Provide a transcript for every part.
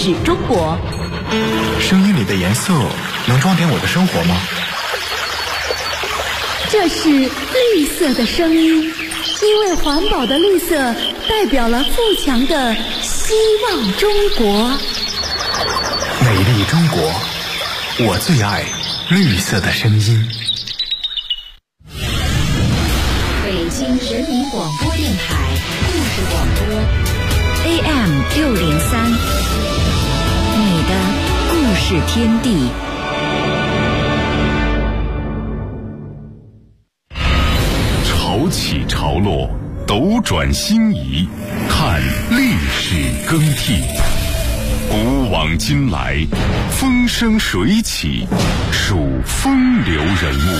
始中国。 声音里的颜色能装点我的生活吗？ 这是绿色的声音，因为环保的绿色代表了富强的希望中国。 美丽中国，我最爱绿色的声音。 北京人民广播电台故事广播 AM603，你的故事天地。 潮起潮落，斗转星移，看历史更替。古往今来，风生水起，数风流人物。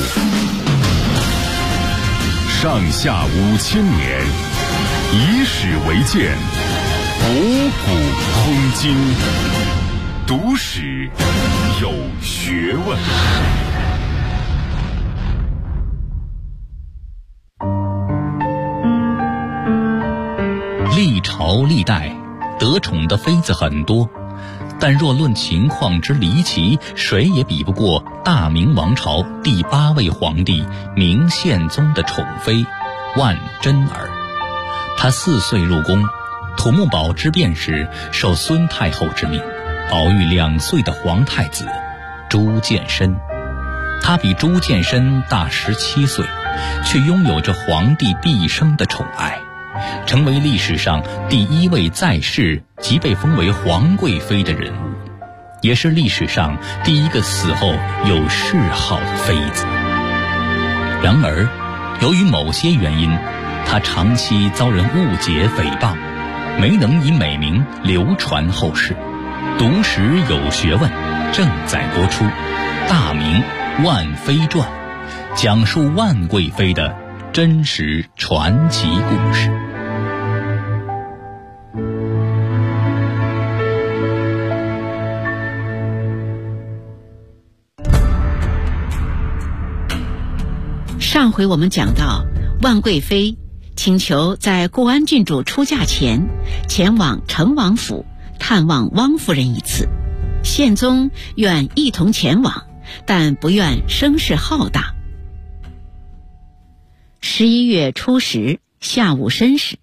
上下5000年，以史为鉴，博古通今，读史有学问。 历朝历代得宠的妃子很多，但若论情况之离奇，谁也比不过大明王朝第8位皇帝明宪宗的宠妃万贞儿。她4岁入宫，土木堡之变时受孙太后之命，保育2岁的皇太子朱见深。她比朱见深大17岁，却拥有着皇帝毕生的宠爱，成为历史上第1位在世即被封为皇贵妃的人物，也是历史上第1个死后有谥号的妃子。然而，由于某些原因，她长期遭人误解诽谤，没能以美名流传后世。读史有学问正在播出《大明万妃传》，讲述万贵妃的真实传奇故事。 上回我们讲到，万贵妃请求在固安郡主出嫁前前往成王府探望汪夫人一次，宪宗愿一同前往，但不愿声势浩大。11月初10下午申时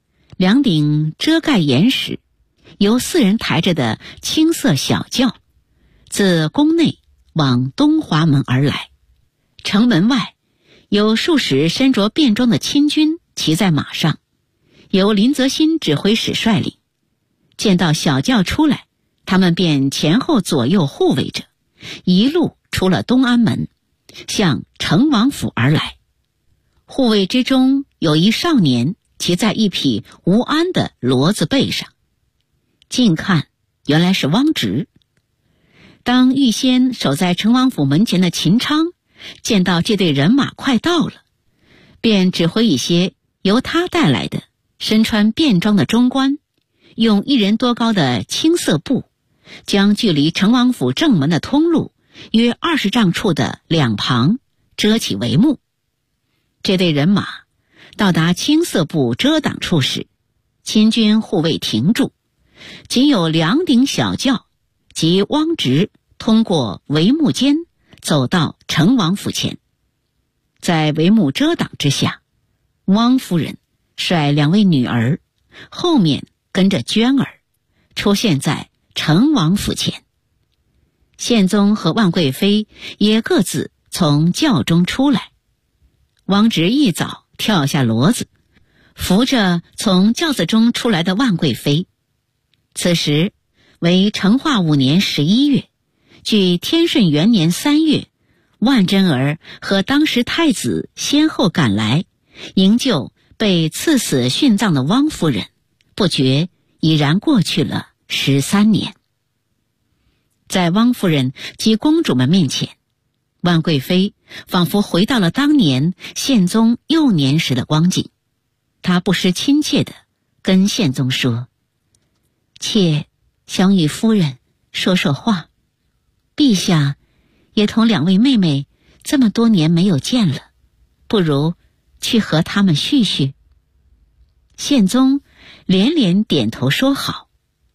，2顶遮盖严实由4人抬着的青色小轿自宫内往东华门而来，城门外有数十身着便装的亲军骑在马上，由林则新指挥使率领。见到小轿出来，他们便前后左右护卫着，一路出了东安门，向成王府而来。护卫之中有一少年骑在一匹吴安的骡子背上，近看原来是汪直。当预先守在成王府门前的秦昌见到这队人马快到了，便指挥一些由他带来的身穿便装的中官，用1人多高的青色布将距离成王府正门的通路约20丈处的两旁遮起帷幕。这队人马到达青色布遮挡处时，亲军护卫停住，仅有2顶小轿及汪直通过帷幕间走到成王府前。在帷幕遮挡之下，汪夫人率2位女儿，后面跟着娟儿，出现在成王府前。宪宗和万贵妃也各自从轿中出来。汪直一早跳下骡子，扶着从轿子中出来的万贵妃。此时为成化5年11月，距天顺元年3月，万贞儿和当时太子先后赶来营救被赐死殉葬的汪夫人，不觉已然过去了13年。在汪夫人及公主们面前，万贵妃仿佛回到了当年宪宗幼年时的光景。她不失亲切地跟宪宗说：“妾想与夫人说说话，陛下也同2位妹妹这么多年没有见了，不如去和他们叙叙。”宪宗连连点头说好。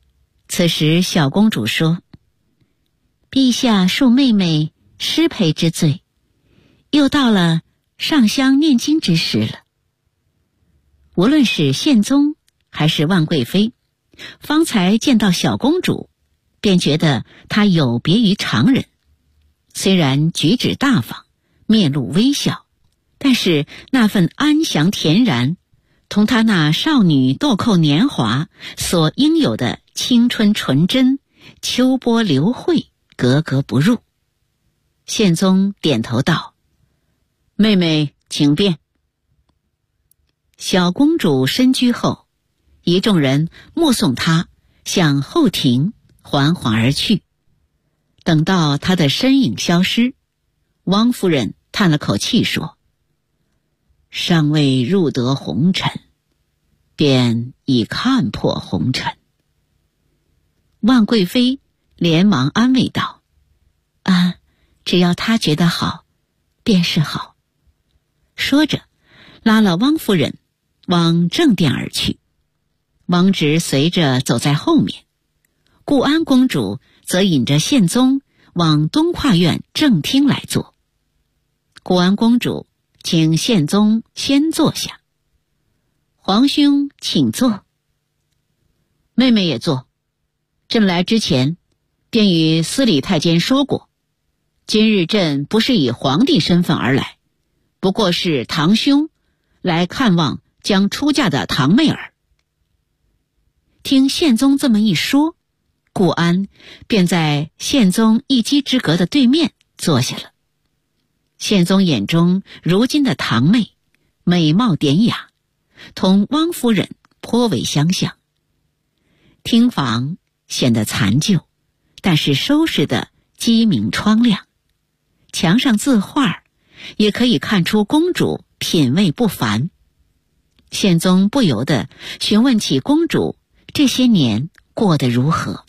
此时小公主说：“陛下恕妹妹失陪之罪，又到了上香念经之时了。”无论是宪宗还是万贵妃，方才见到小公主，便觉得她有别于常人。虽然举止大方，面露微笑，但是那份安详恬然，同她那少女豆蔻年华所应有的青春纯真、秋波流慧格格不入。宪宗点头道：“妹妹请便。”小公主身居后，一众人目送她向后庭缓缓而去。等到她的身影消失，汪夫人叹了口气说：“尚未入得红尘，便已看破红尘。”万贵妃连忙安慰道：“啊，只要她觉得好，便是好。”说着，拉了汪夫人往正殿而去。汪直随着走在后面，固安公主则引着宪宗往东跨院正厅来坐。固安公主请宪宗先坐下：“皇兄请坐。”“妹妹也坐。朕来之前便与司礼太监说过，今日朕不是以皇帝身份而来，不过是堂兄来看望将出嫁的堂妹儿。”听宪宗这么一说，固安便在宪宗一机之隔的对面坐下了。宪宗眼中如今的堂妹美貌典雅，同汪夫人颇为相像。厅房显得残旧，但是收拾得机明窗亮，墙上字画也可以看出公主品味不凡。宪宗不由得询问起公主这些年过得如何。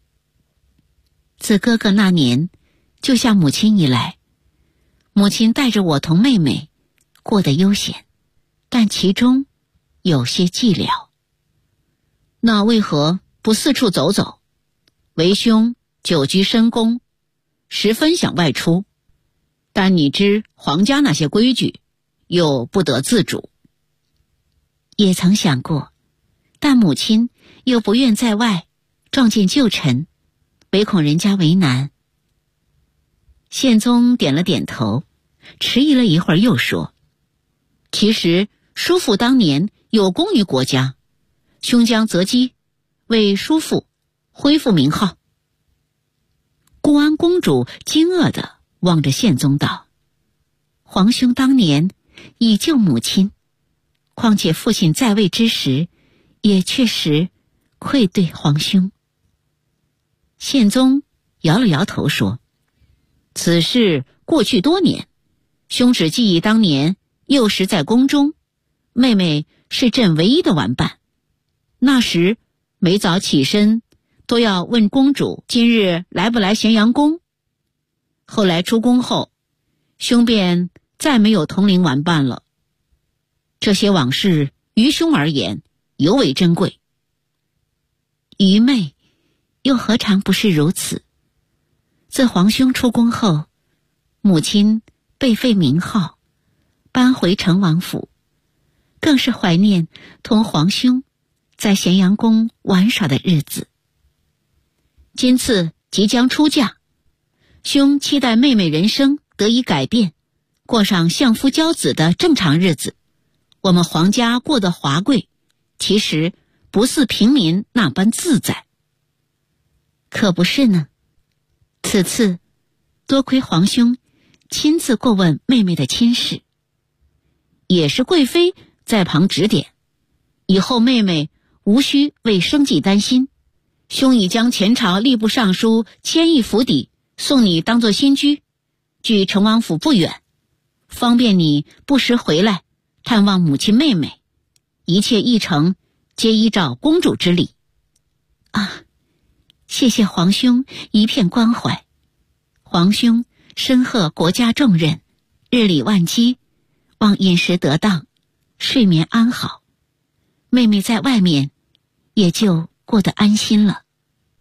自哥哥那年救下母亲以来，母亲带着我同妹妹过得悠闲，但其中有些寂寥。那为何不四处走走？为兄久居深宫，十分想外出，但你知皇家那些规矩，又不得自主。也曾想过，但母亲又不愿在外撞见旧臣，唯恐人家为难。宪宗点了点头，迟疑了一会儿又说：“其实叔父当年有功于国家，兄将择机为叔父恢复名号。”固安公主惊愕地望着宪宗道：“皇兄当年以救母亲，况且父亲在位之时，也确实愧对皇兄。”宪宗摇了摇头说：“此事过去多年，兄只记忆当年幼时在宫中，妹妹是朕唯一的玩伴。那时每早起身都要问公主今日来不来咸阳宫。后来出宫后，兄便再没有同龄玩伴了。这些往事于兄而言尤为珍贵。愚昧又何尝不是如此？自皇兄出宫后，母亲被废名号，搬回成王府，更是怀念同皇兄在咸阳宫玩耍的日子。今次即将出嫁，兄期待妹妹人生得以改变，过上相夫教子的正常日子。我们皇家过得华贵，其实不似平民那般自在。可不是呢，此次多亏皇兄亲自过问妹妹的亲事，也是贵妃在旁指点，以后妹妹无需为生计担心。兄已将前朝吏部尚书千亿府邸送你当作新居，距成王府不远，方便你不时回来探望母亲妹妹，一切议程皆依照公主之礼。啊，谢谢皇兄一片关怀。皇兄身荷国家重任，日理万机，望饮食得当，睡眠安好，妹妹在外面也就过得安心了。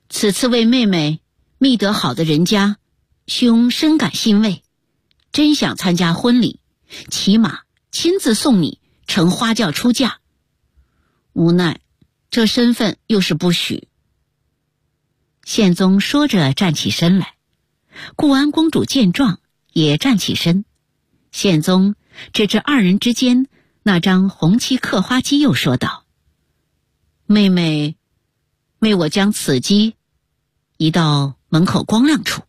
此次为妹妹觅得好的人家，兄深感欣慰，真想参加婚礼，起码亲自送你乘花轿出嫁。无奈这身份又是不许。宪宗说着站起身来，固安公主见状也站起身。宪宗指着二人之间那张红漆刻花机，又说道：妹妹为我将此机移到门口光亮处。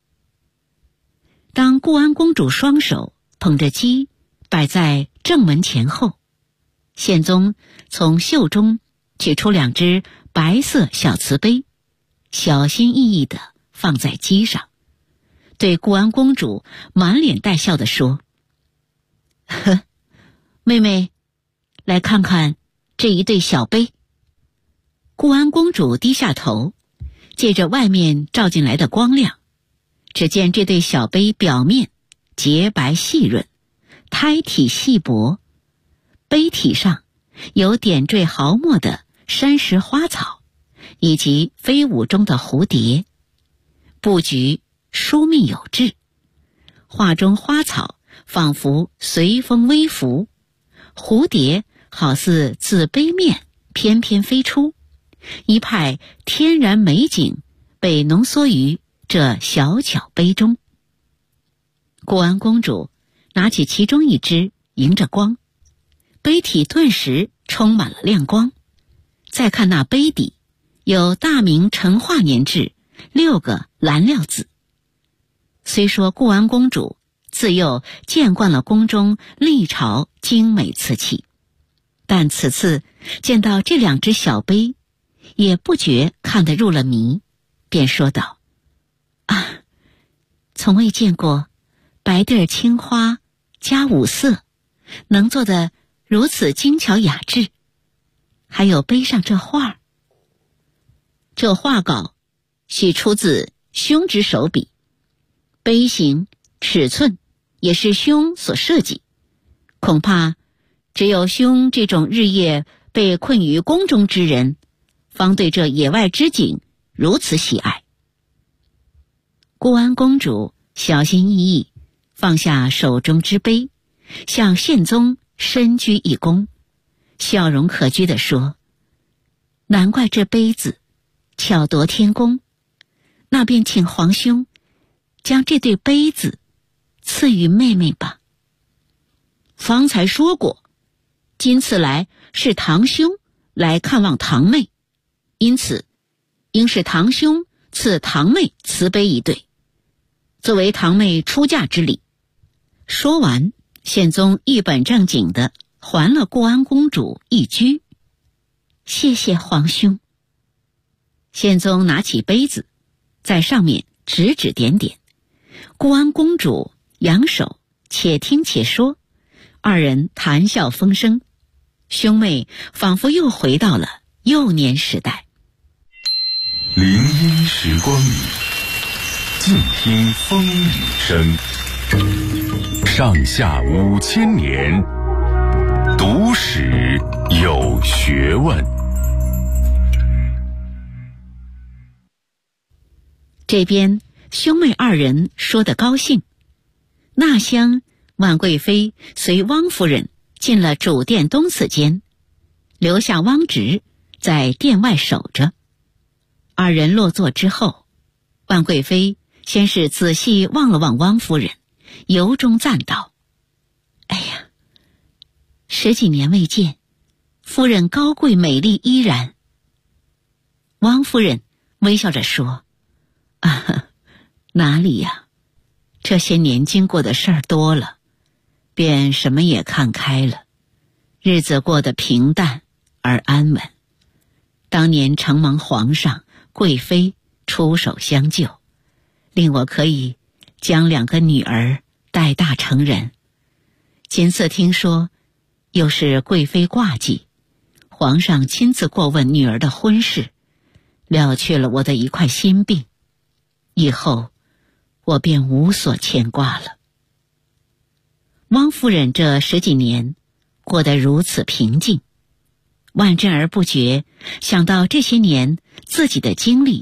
当固安公主双手捧着鸡摆在正门前后，宪宗从袖中取出2只白色小瓷杯，小心翼翼地放在鸡上，对固安公主满脸带笑地说：呵，妹妹，来看看这一对小杯。固安公主低下头，借着外面照进来的光亮，只见这对小杯表面洁白细润，胎体细薄，杯体上有点缀毫末的山石花草，以及飞舞中的蝴蝶，布局疏密有致。画中花草仿佛随风微拂，蝴蝶好似自杯面翩翩飞出，一派天然美景被浓缩于这小巧杯中。固安公主拿起其中一只，迎着光，杯体顿时充满了亮光。再看那杯底，有大明成化年制6个蓝料字。虽说固安公主自幼见惯了宫中历朝精美瓷器，但此次见到这2只小杯，也不觉看得入了迷，便说道：啊，从未见过白地儿青花加5色，能做得如此精巧雅致。还有杯上这画，这画稿许出自兄之手笔，杯形尺寸也是兄所设计，恐怕只有兄这种日夜被困于宫中之人，方对这野外之景如此喜爱。固安公主小心翼翼放下手中之杯，向宪宗深鞠一躬，笑容可掬地说：难怪这杯子巧夺天工，那便请皇兄将这对杯子赐予妹妹吧。方才说过，今次来是堂兄来看望堂妹，因此应是堂兄赐堂妹瓷杯一对，作为堂妹出嫁之礼。说完，宪宗一本正经地还了固安公主一鞠：谢谢皇兄。宪宗拿起杯子，在上面指指点点。固安公主扬手，且听且说，二人谈笑风生，兄妹仿佛又回到了幼年时代。 林荫时光里，静听风雨声。上下5000年，读史有学问。 这边兄妹2人说得高兴，那厢婉贵妃随汪夫人进了主殿东次间，留下汪直在殿外守着。2人落座之后，婉贵妃先是仔细望了望汪夫人，由衷赞道：哎呀，10几年未见，夫人高贵美丽依然。汪夫人微笑着说：啊，哪里呀，这些年经过的事儿多了，便什么也看开了，日子过得平淡而安稳。当年承蒙皇上贵妃出手相救，令我可以将2个女儿带大成人。今次听说又是贵妃挂记，皇上亲自过问女儿的婚事，了却了我的一块心病，以后我便无所牵挂了。汪夫人这10几年过得如此平静，万珍儿不觉想到这些年自己的经历，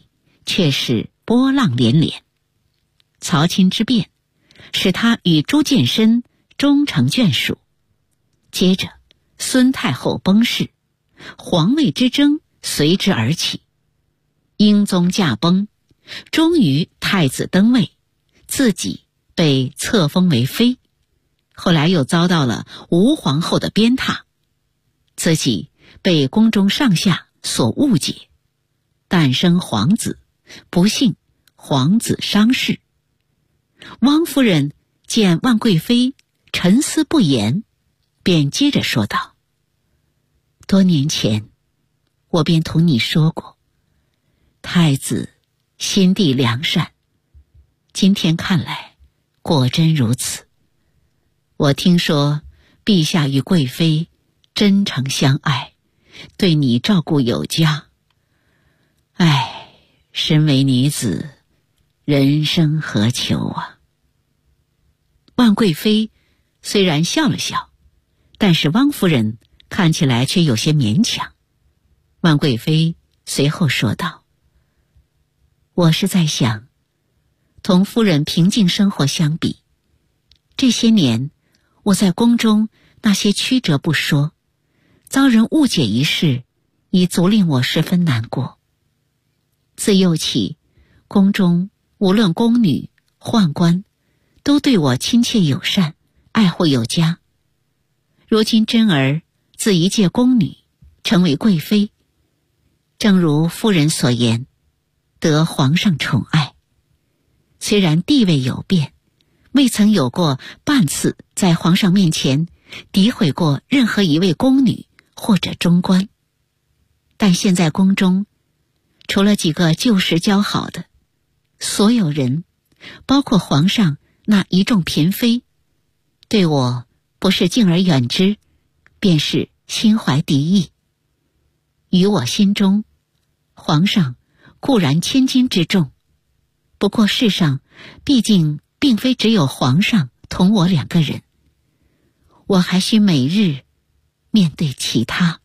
却是波浪连连。曹钦之变使他与朱见深终成眷属，接着孙太后崩逝，皇位之争随之而起。英宗驾崩，终于太子登位，自己被册封为妃，后来又遭到了吴皇后的鞭挞，自己被宫中上下所误解，诞生皇子，不幸皇子伤逝。汪夫人见万贵妃沉思不言，便接着说道：多年前我便同你说过，太子心地良善，今天看来果真如此。我听说陛下与贵妃真诚相爱，对你照顾有加。唉，身为女子，人生何求啊。万贵妃虽然笑了笑，但是汪夫人看起来却有些勉强。万贵妃随后说道：我是在想，同夫人平静生活相比，这些年我在宫中那些曲折不说，遭人误解一事，已足令我十分难过。自幼起，宫中无论宫女、宦官，都对我亲切友善，爱护有加。如今真儿自一介宫女成为贵妃，正如夫人所言，得皇上宠爱，虽然地位有变，未曾有过半次在皇上面前诋毁过任何一位宫女或者中官，但现在宫中除了几个旧时交好的，所有人，包括皇上那一众嫔妃，对我不是敬而远之，便是心怀敌意。于我心中，皇上固然千金之重，不过世上毕竟并非只有皇上同我两个人，我还需每日面对其他。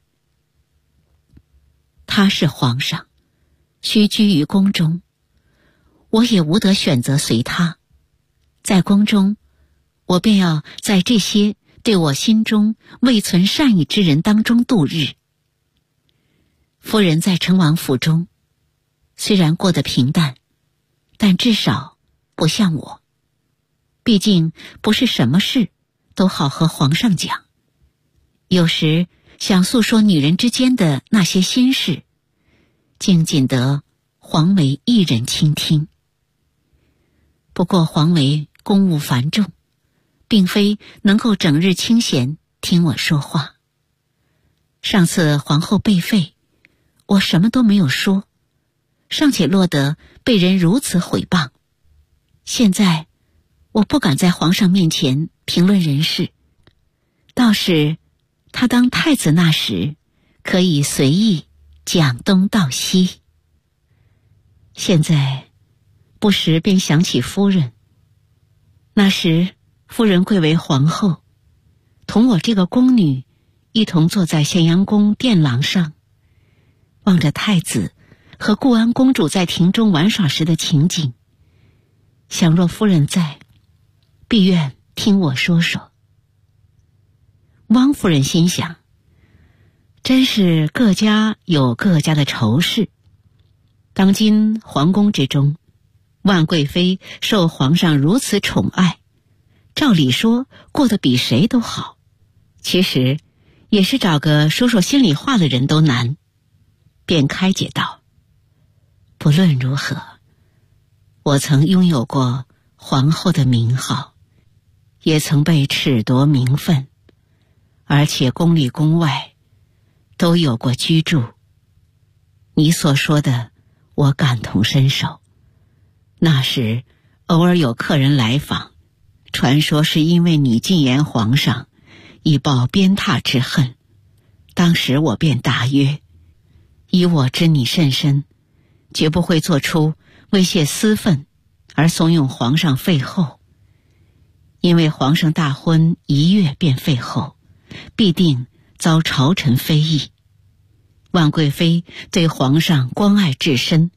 他是皇上，须居于宫中，我也无得选择随他。在宫中，我便要在这些对我心中未存善意之人当中度日。夫人在成王府中虽然过得平淡，但至少不像我，毕竟不是什么事都好和皇上讲，有时想诉说女人之间的那些心事，竟仅得皇维一人倾听。不过皇维公务繁重，并非能够整日清闲听我说话。上次皇后被废，我什么都没有说，尚且落得被人如此毁谤。现在我不敢在皇上面前评论人事，倒是他当太子那时，可以随意讲东道西。现在不时便想起夫人，那时夫人贵为皇后，同我这个宫女一同坐在咸阳宫殿廊上，望着太子和固安公主在庭中玩耍时的情景，想若夫人在，必愿听我说说。汪夫人心想，真是各家有各家的愁事。当今皇宫之中，万贵妃受皇上如此宠爱，照理说过得比谁都好，其实也是找个说说心里话的人都难。便开解道：不论如何，我曾拥有过皇后的名号，也曾被褫夺名分，而且宫里宫外都有过居住。你所说的我感同身受，那时偶尔有客人来访，传说是因为你进言皇上，以报鞭挞之恨。当时我便答曰，以我知你甚深，绝不会做出威胁私愤而怂恿皇上废后。因为皇上大婚1月便废后，必定遭朝臣非议。万贵妃对皇上关爱至深，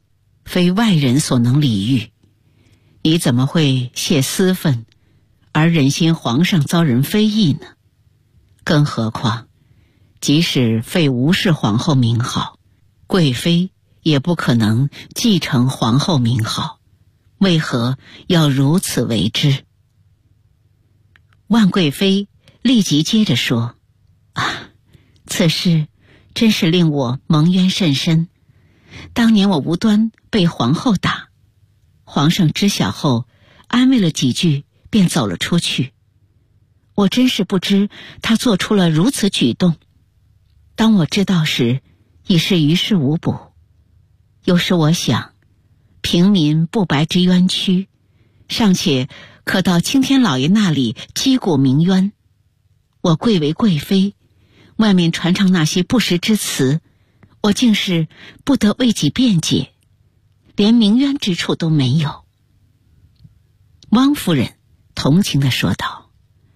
非外人所能理喻。你怎么会泄私愤，而忍心皇上遭人非议呢？更何况，即使废吴氏皇后名号，贵妃也不可能继承皇后名号，为何要如此为之？万贵妃立即接着说：此事真是令我蒙冤甚深。当年我无端被皇后打，皇上知晓后安慰了几句便走了出去。我真是不知他做出了如此举动，当我知道时已是于事无补。有时我想，平民不白之冤屈，尚且可到青天老爷那里击鼓鸣冤。我贵为贵妃，外面传唱那些不实之词，我竟是不得为己辩解，连鸣冤之处都没有。汪夫人同情地说道：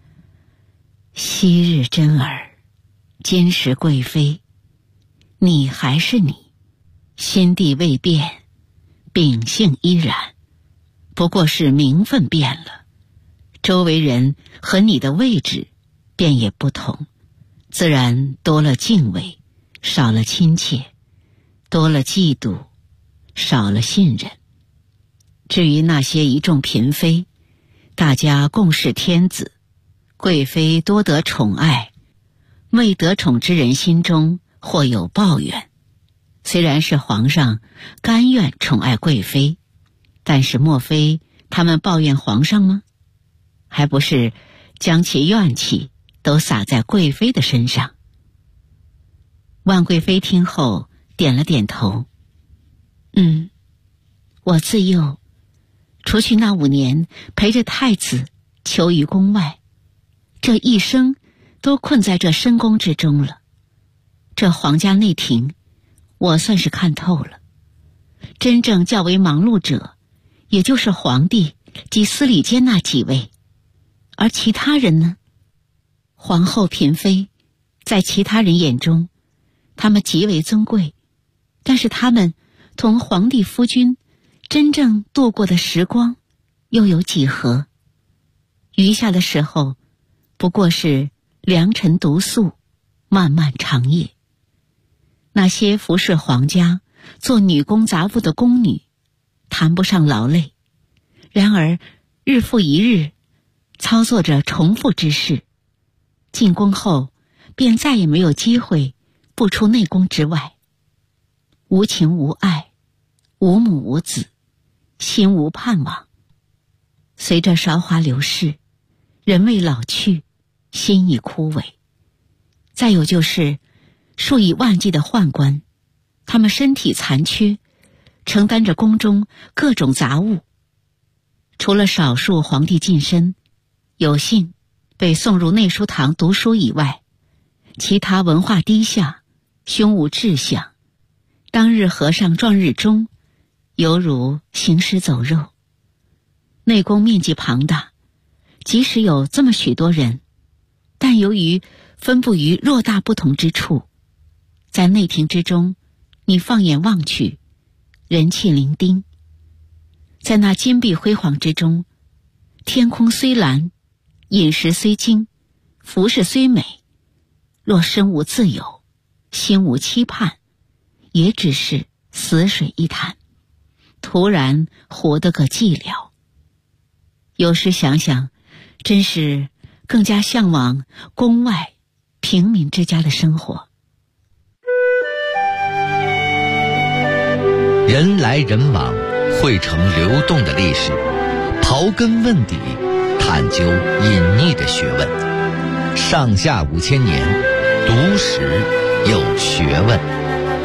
昔日真儿，今时贵妃，你还是你，心地未变，秉性依然，不过是名分变了，周围人和你的位置便也不同，自然多了敬畏，少了亲切，多了嫉妒，少了信任。至于那些一众嫔妃，大家共是天子，贵妃多得宠爱，未得宠之人心中或有抱怨。虽然是皇上甘愿宠爱贵妃，但是莫非他们抱怨皇上吗？还不是将其怨气都撒在贵妃的身上。万贵妃听后点了点头：我自幼除去那5年陪着太子求于宫外，这一生都困在这深宫之中了。这皇家内廷我算是看透了，真正较为忙碌者也就是皇帝及司礼监那几位，而其他人呢？皇后嫔妃在其他人眼中他们极为尊贵，但是他们同皇帝夫君真正度过的时光又有几何？余下的时候不过是良辰独宿，漫漫长夜。那些服侍皇家做女工杂物的宫女谈不上劳累，然而日复一日操作着重复之事，进宫后便再也没有机会不出内宫之外。无情无爱，无母无子，心无盼望。随着韶华流逝，人未老去，心已枯萎。再有就是数以万计的宦官，他们身体残缺，承担着宫中各种杂物。除了少数皇帝近身有幸被送入内书堂读书以外，其他文化低下，胸无志向，当日和尚撞日中，犹如行尸走肉。内宫面积庞大，即使有这么许多人，但由于分布于偌大不同之处，在内廷之中，你放眼望去，人气伶仃。在那金碧辉煌之中，天空虽蓝，饮食虽精，服饰虽美，若身无自由，心无期盼，也只是死水一潭，突然活得个寂寥。有时想想，真是更加向往宫外平民之家的生活。 人来人往，汇成流动的历史，刨根问底，探究隐匿的学问。上下5000年，读史有学问。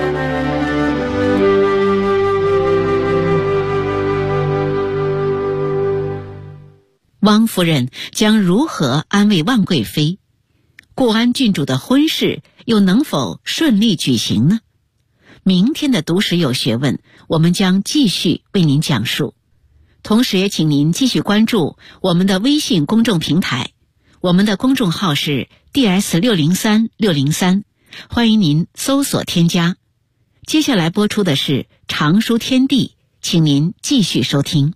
汪夫人将如何安慰万贵妃？固安郡主的婚事又能否顺利举行呢？明天的读史有学问，我们将继续为您讲述。同时也请您继续关注我们的微信公众平台，我们的公众号是 DS603603，欢迎您搜索添加。接下来播出的是《藏书天地》 请您继续收听。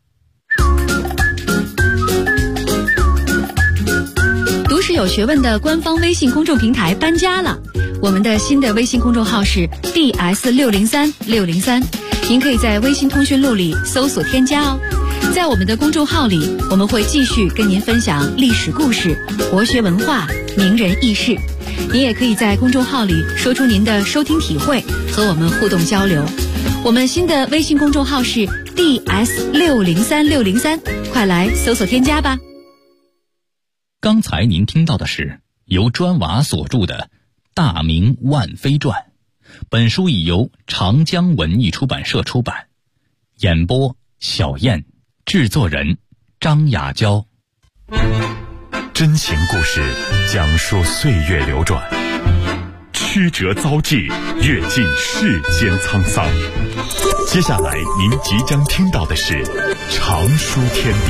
读史有学问的官方微信公众平台搬家了，我们的新的微信公众号是 DS630603，您可以在微信通讯录里搜索添加哦。在我们的公众号里，我们会继续跟您分享历史故事、国学文化、名人轶事。您也可以在公众号里说出您的收听体会，和我们互动交流。我们新的微信公众号是 DS630603，快来搜索添加吧。 刚才您听到的是由砖瓦所著的《大明万妃传》，本书已由长江文艺出版社出版。演播小燕，制作人张雅娇。 真情故事讲述岁月流转，曲折遭际，阅尽世间沧桑。接下来您即将听到的是常书天地。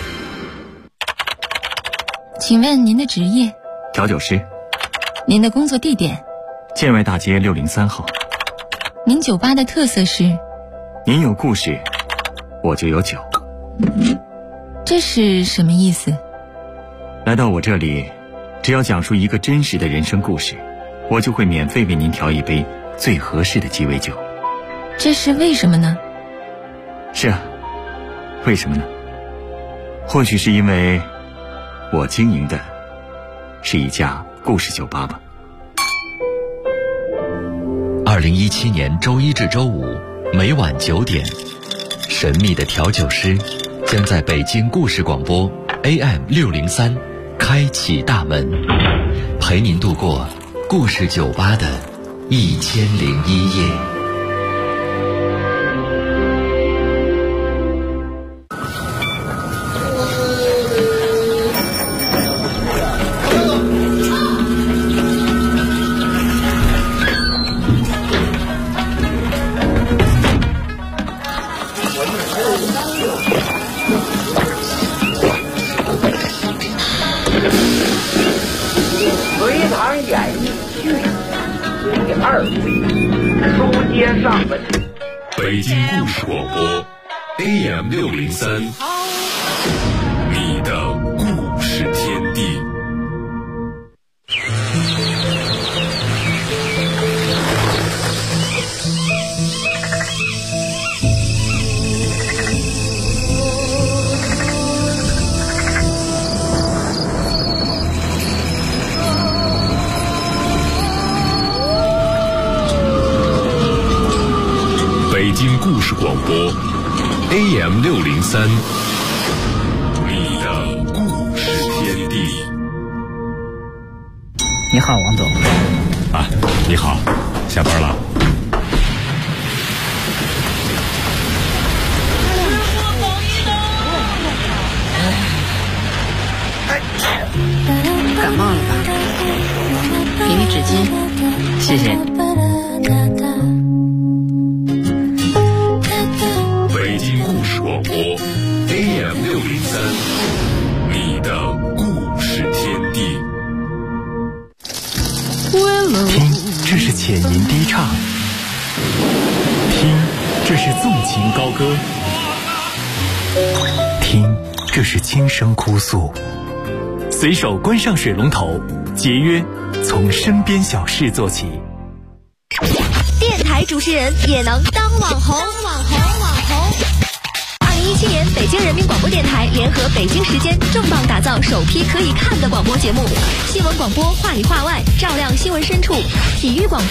请问您的职业？ 调酒师。 您的工作地点？ 建外大街603号。 您酒吧的特色是？ 您有故事，我就有酒。 这是什么意思？ 来到我这里，只要讲述一个真实的人生故事，我就会免费为您调一杯最合适的鸡尾酒。 这是为什么呢？ 是啊，为什么呢？或许是因为我经营的是一家故事酒吧吧。 2017年周一至周五每晚9点，神秘的调酒师将在北京故事广播 AM603开启大门，陪您度过故事酒吧的1001夜。 北京故事广播 AM603，你的故事天地。北京故事广播 AM603，你的故事天地。 你好，王总。 啊，你好，下班了。 感冒了吧？给你纸巾。谢谢。 北京故事广播 AM603，你的故事天地。 听，这是浅吟低唱；听，这是纵情高歌；听，这是轻声哭诉。随手关上水龙头，节约从身边小事做起。 电台主持人也能当网红。2017年，北京人民广播电台联合北京时间重磅打造首批可以看的广播节目，新闻广播话里话外，照亮新闻深处，体育广播